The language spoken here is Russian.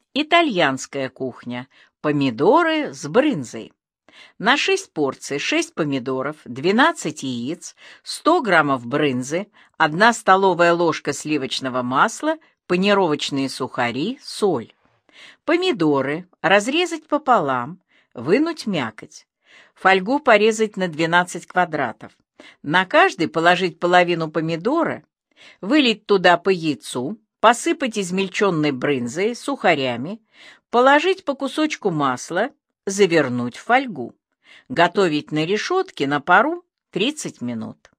Итальянская кухня. Помидоры с брынзой. На 6 порций 6 помидоров, 12 яиц, 100 граммов брынзы, 1 столовая ложка сливочного масла, панировочные сухари, соль. Помидоры разрезать пополам, вынуть мякоть. Фольгу порезать на 12 квадратов. На каждый положить половину помидора, вылить туда по яйцу, посыпать измельченной брынзой, сухарями, положить по кусочку масла, завернуть в фольгу. Готовить на решетке на пару 30 минут.